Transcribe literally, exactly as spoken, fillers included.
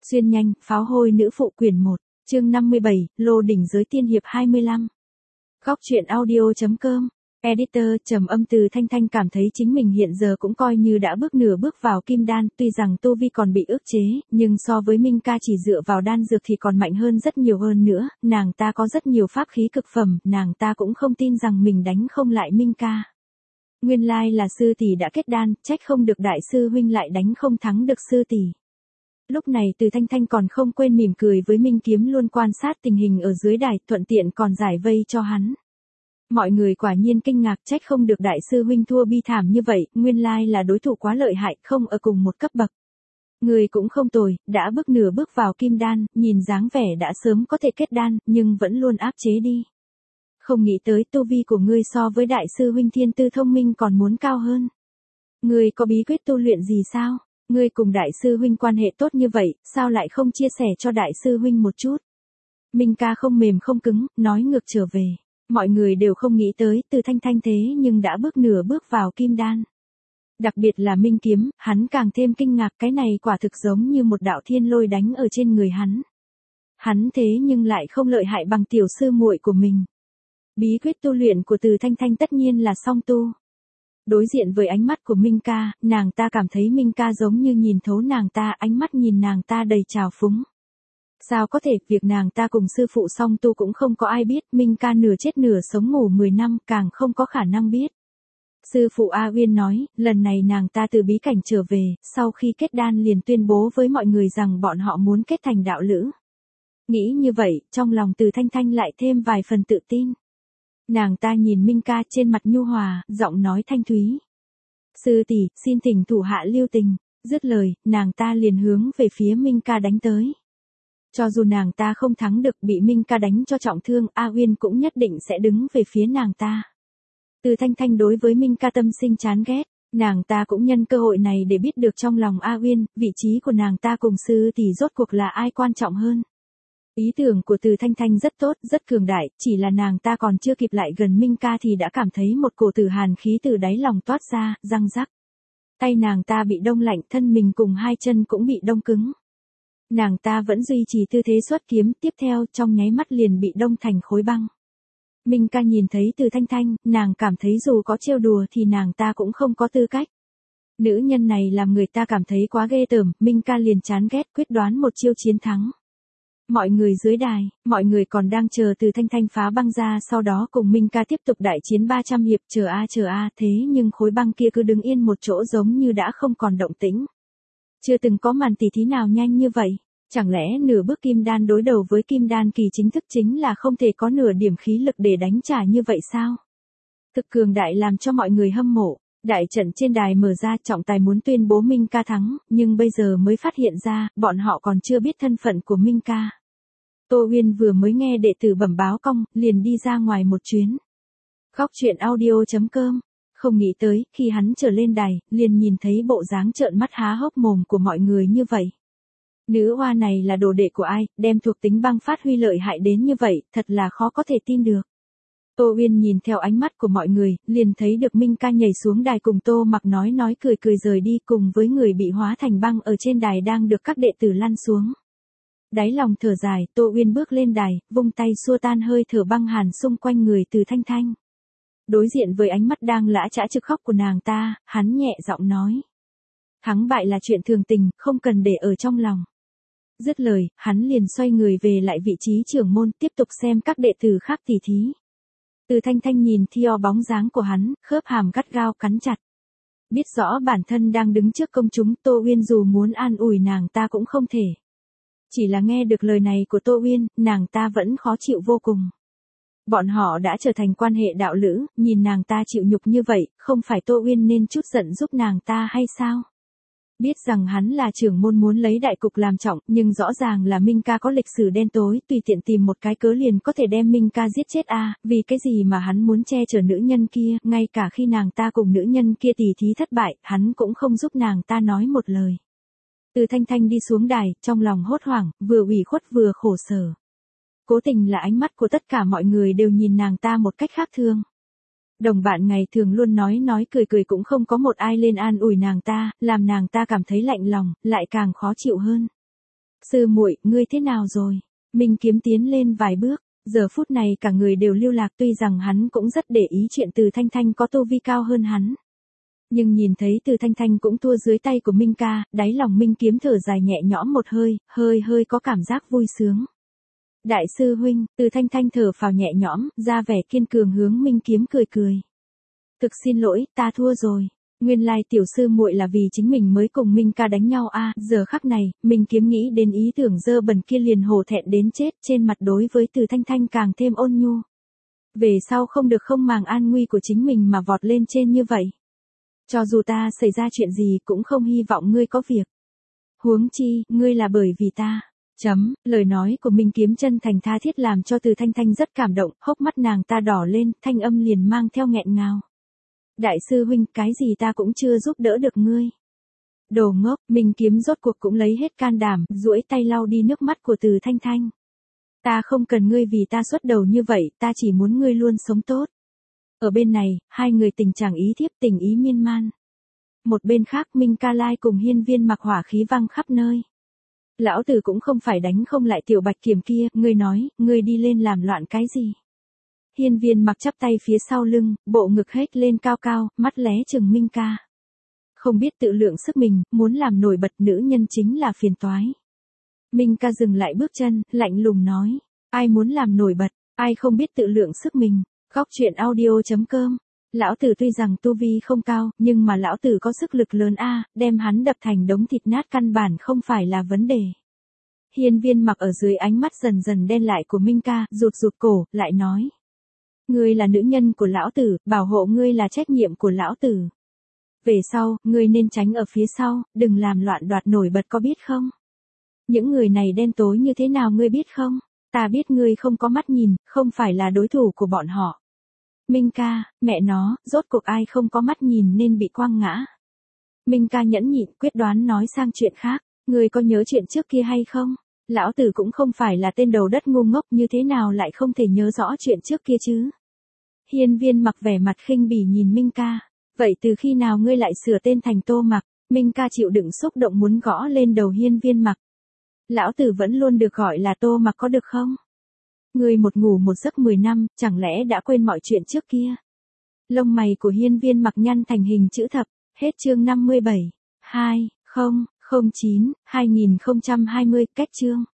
Xuyên nhanh, pháo hôi nữ phụ quyển một, chương năm mươi bảy, Lô đỉnh giới tiên hiệp hai mươi lăm. Góc truyện audio.com, editor, trầm âm. Từ Thanh Thanh cảm thấy chính mình hiện giờ cũng coi như đã bước nửa bước vào kim đan, tuy rằng tu vi còn bị ức chế, nhưng so với Minh ca chỉ dựa vào đan dược thì còn mạnh hơn rất nhiều hơn nữa, nàng ta có rất nhiều pháp khí cực phẩm, nàng ta cũng không tin rằng mình đánh không lại Minh ca. Nguyên lai là sư tỷ đã kết đan, trách không được đại sư huynh lại đánh không thắng được sư tỷ. Lúc này Từ Thanh Thanh còn không quên mỉm cười với Minh Kiếm, luôn quan sát tình hình ở dưới đài, thuận tiện còn giải vây cho hắn. Mọi người quả nhiên kinh ngạc, trách không được đại sư huynh thua bi thảm như vậy, nguyên lai là đối thủ quá lợi hại, không ở cùng một cấp bậc. Người cũng không tồi, đã bước nửa bước vào kim đan, nhìn dáng vẻ đã sớm có thể kết đan, nhưng vẫn luôn áp chế đi. Không nghĩ tới tu vi của ngươi so với đại sư huynh thiên tư thông minh còn muốn cao hơn. Ngươi có bí quyết tu luyện gì sao? Ngươi cùng đại sư huynh quan hệ tốt như vậy, sao lại không chia sẻ cho đại sư huynh một chút? Minh ca không mềm không cứng, nói ngược trở về. Mọi người đều không nghĩ tới Từ Thanh Thanh thế nhưng đã bước nửa bước vào kim đan. Đặc biệt là Minh Kiếm, hắn càng thêm kinh ngạc, cái này quả thực giống như một đạo thiên lôi đánh ở trên người hắn. Hắn thế nhưng lại không lợi hại bằng tiểu sư muội của mình. Bí quyết tu luyện của Từ Thanh Thanh tất nhiên là song tu. Đối diện với ánh mắt của Minh ca, nàng ta cảm thấy Minh ca giống như nhìn thấu nàng ta, ánh mắt nhìn nàng ta đầy trào phúng. Sao có thể, việc nàng ta cùng sư phụ song tu cũng không có ai biết, Minh ca nửa chết nửa sống ngủ mười năm, càng không có khả năng biết. Sư phụ A Uyên nói, lần này nàng ta từ bí cảnh trở về, sau khi kết đan liền tuyên bố với mọi người rằng bọn họ muốn kết thành đạo lữ. Nghĩ như vậy, trong lòng Từ Thanh Thanh lại thêm vài phần tự tin. Nàng ta nhìn Minh ca, trên mặt nhu hòa, giọng nói thanh thúy. Sư tỷ, xin thỉnh thủ hạ lưu tình. Dứt lời, nàng ta liền hướng về phía Minh ca đánh tới. Cho dù nàng ta không thắng được, bị Minh ca đánh cho trọng thương, A Uyên cũng nhất định sẽ đứng về phía nàng ta. Từ Thanh Thanh đối với Minh ca tâm sinh chán ghét, nàng ta cũng nhân cơ hội này để biết được trong lòng A Uyên, vị trí của nàng ta cùng sư tỷ rốt cuộc là ai quan trọng hơn. Ý tưởng của Từ Thanh Thanh rất tốt, rất cường đại, chỉ là nàng ta còn chưa kịp lại gần Minh ca thì đã cảm thấy một cổ tử hàn khí từ đáy lòng toát ra, răng rắc. Tay nàng ta bị đông lạnh, thân mình cùng hai chân cũng bị đông cứng. Nàng ta vẫn duy trì tư thế xuất kiếm, tiếp theo trong nháy mắt liền bị đông thành khối băng. Minh ca nhìn thấy Từ Thanh Thanh, nàng cảm thấy dù có trêu đùa thì nàng ta cũng không có tư cách. Nữ nhân này làm người ta cảm thấy quá ghê tởm, Minh ca liền chán ghét, quyết đoán một chiêu chiến thắng. Mọi người dưới đài, mọi người còn đang chờ Từ Thanh Thanh phá băng ra, sau đó cùng Minh ca tiếp tục đại chiến ba trăm hiệp, chờ a chờ a, thế nhưng khối băng kia cứ đứng yên một chỗ giống như đã không còn động tĩnh. Chưa từng có màn tỉ thí nào nhanh như vậy, chẳng lẽ nửa bước kim đan đối đầu với kim đan kỳ chính thức chính là không thể có nửa điểm khí lực để đánh trả như vậy sao? Thực cường đại làm cho mọi người hâm mộ. Đại trận trên đài mở ra, trọng tài muốn tuyên bố Minh ca thắng, nhưng bây giờ mới phát hiện ra, bọn họ còn chưa biết thân phận của Minh ca. Tô Uyên vừa mới nghe đệ tử bẩm báo cong, liền đi ra ngoài một chuyến. Góc truyện audio.com, không nghĩ tới, khi hắn trở lên đài, liền nhìn thấy bộ dáng trợn mắt há hốc mồm của mọi người như vậy. Nữ hoa này là đồ đệ của ai, đem thuộc tính băng phát huy lợi hại đến như vậy, thật là khó có thể tin được. Tô Uyên nhìn theo ánh mắt của mọi người, liền thấy được Minh ca nhảy xuống đài cùng Tô Mặc nói nói cười cười rời đi, cùng với người bị hóa thành băng ở trên đài đang được các đệ tử lăn xuống. Đáy lòng thở dài, Tô Uyên bước lên đài, vung tay xua tan hơi thở băng hàn xung quanh người Từ Thanh Thanh. Đối diện với ánh mắt đang lã chã trực khóc của nàng ta, hắn nhẹ giọng nói. Thắng bại là chuyện thường tình, không cần để ở trong lòng. Dứt lời, hắn liền xoay người về lại vị trí trưởng môn, tiếp tục xem các đệ tử khác tỉ thí. Từ Thanh Thanh nhìn theo bóng dáng của hắn, khớp hàm gắt gao cắn chặt. Biết rõ bản thân đang đứng trước công chúng, Tô Uyên dù muốn an ủi nàng ta cũng không thể. Chỉ là nghe được lời này của Tô Uyên, nàng ta vẫn khó chịu vô cùng. Bọn họ đã trở thành quan hệ đạo lữ, nhìn nàng ta chịu nhục như vậy, không phải Tô Uyên nên chút giận giúp nàng ta hay sao? Biết rằng hắn là trưởng môn muốn lấy đại cục làm trọng, nhưng rõ ràng là Minh ca có lịch sử đen tối, tùy tiện tìm một cái cớ liền có thể đem Minh ca giết chết a, à, vì cái gì mà hắn muốn che chở nữ nhân kia, ngay cả khi nàng ta cùng nữ nhân kia tỉ thí thất bại, hắn cũng không giúp nàng ta nói một lời. Từ Thanh Thanh đi xuống đài, trong lòng hốt hoảng, vừa ủy khuất vừa khổ sở. Cố tình là ánh mắt của tất cả mọi người đều nhìn nàng ta một cách khác thường. Đồng bạn ngày thường luôn nói nói cười cười cũng không có một ai lên an ủi nàng ta, làm nàng ta cảm thấy lạnh lòng, lại càng khó chịu hơn. Sư muội, ngươi thế nào rồi? Minh Kiếm tiến lên vài bước, giờ phút này cả người đều lưu lạc, tuy rằng hắn cũng rất để ý chuyện Từ Thanh Thanh có tu vi cao hơn hắn. Nhưng nhìn thấy Từ Thanh Thanh cũng thua dưới tay của Minh ca, đáy lòng Minh Kiếm thở dài nhẹ nhõm một hơi, hơi hơi có cảm giác vui sướng. Đại sư huynh, Từ Thanh Thanh thở phào nhẹ nhõm, ra vẻ kiên cường hướng Minh Kiếm cười cười. Thực xin lỗi, ta thua rồi. Nguyên lai tiểu sư muội là vì chính mình mới cùng Minh ca đánh nhau a. À, giờ khắc này, Minh Kiếm nghĩ đến ý tưởng dơ bẩn kia liền hổ thẹn đến chết, trên mặt đối với Từ Thanh Thanh càng thêm ôn nhu. Về sau không được không màng an nguy của chính mình mà vọt lên trên như vậy. Cho dù ta xảy ra chuyện gì cũng không hy vọng ngươi có việc. Huống chi, ngươi là bởi vì ta. Chấm, lời nói của Minh Kiếm chân thành tha thiết làm cho Từ Thanh Thanh rất cảm động, hốc mắt nàng ta đỏ lên, thanh âm liền mang theo nghẹn ngào. Đại sư huynh, cái gì ta cũng chưa giúp đỡ được ngươi. Đồ ngốc, Minh Kiếm rốt cuộc cũng lấy hết can đảm, duỗi tay lau đi nước mắt của Từ Thanh Thanh. Ta không cần ngươi vì ta xuất đầu như vậy, ta chỉ muốn ngươi luôn sống tốt. Ở bên này, hai người tình trạng ý thiếp tình ý miên man. Một bên khác Minh Ca Lai cùng Hiên Viên Mặc hỏa khí văng khắp nơi. Lão tử cũng không phải đánh không lại tiểu bạch kiểm kia, ngươi nói, ngươi đi lên làm loạn cái gì. Hiên Viên Mặc chắp tay phía sau lưng, bộ ngực hết lên cao cao, mắt lé chừng Minh Ca. Không biết tự lượng sức mình, muốn làm nổi bật nữ nhân chính là phiền toái. Minh Ca dừng lại bước chân, lạnh lùng nói, ai muốn làm nổi bật, ai không biết tự lượng sức mình. Góc truyện audio chấm com. Lão tử tuy rằng tu vi không cao, nhưng mà lão tử có sức lực lớn a, đem hắn đập thành đống thịt nát căn bản không phải là vấn đề. Hiên Viên Mặc ở dưới ánh mắt dần dần đen lại của Minh Ca, rụt rụt cổ, lại nói. Ngươi là nữ nhân của lão tử, bảo hộ ngươi là trách nhiệm của lão tử. Về sau, ngươi nên tránh ở phía sau, đừng làm loạn đoạt nổi bật có biết không? Những người này đen tối như thế nào ngươi biết không? Ta biết ngươi không có mắt nhìn, không phải là đối thủ của bọn họ. Minh ca, mẹ nó, rốt cuộc ai không có mắt nhìn nên bị quăng ngã. Minh ca nhẫn nhịn quyết đoán nói sang chuyện khác, ngươi có nhớ chuyện trước kia hay không? Lão tử cũng không phải là tên đầu đất ngu ngốc, như thế nào lại không thể nhớ rõ chuyện trước kia chứ. Hiên Viên Mặc vẻ mặt khinh bỉ nhìn Minh ca, vậy từ khi nào ngươi lại sửa tên thành Tô Mặc? Minh ca chịu đựng xúc động muốn gõ lên đầu Hiên Viên Mặc. Lão tử vẫn luôn được gọi là Tô Mặc có được không? Ngươi một ngủ một giấc mười năm, chẳng lẽ đã quên mọi chuyện trước kia? Lông mày của Hiên Viên Mặc nhăn thành hình chữ thập, hết chương năm mươi bảy, hai, không, không chín, hai nghìn không trăm hai mươi, cách chương.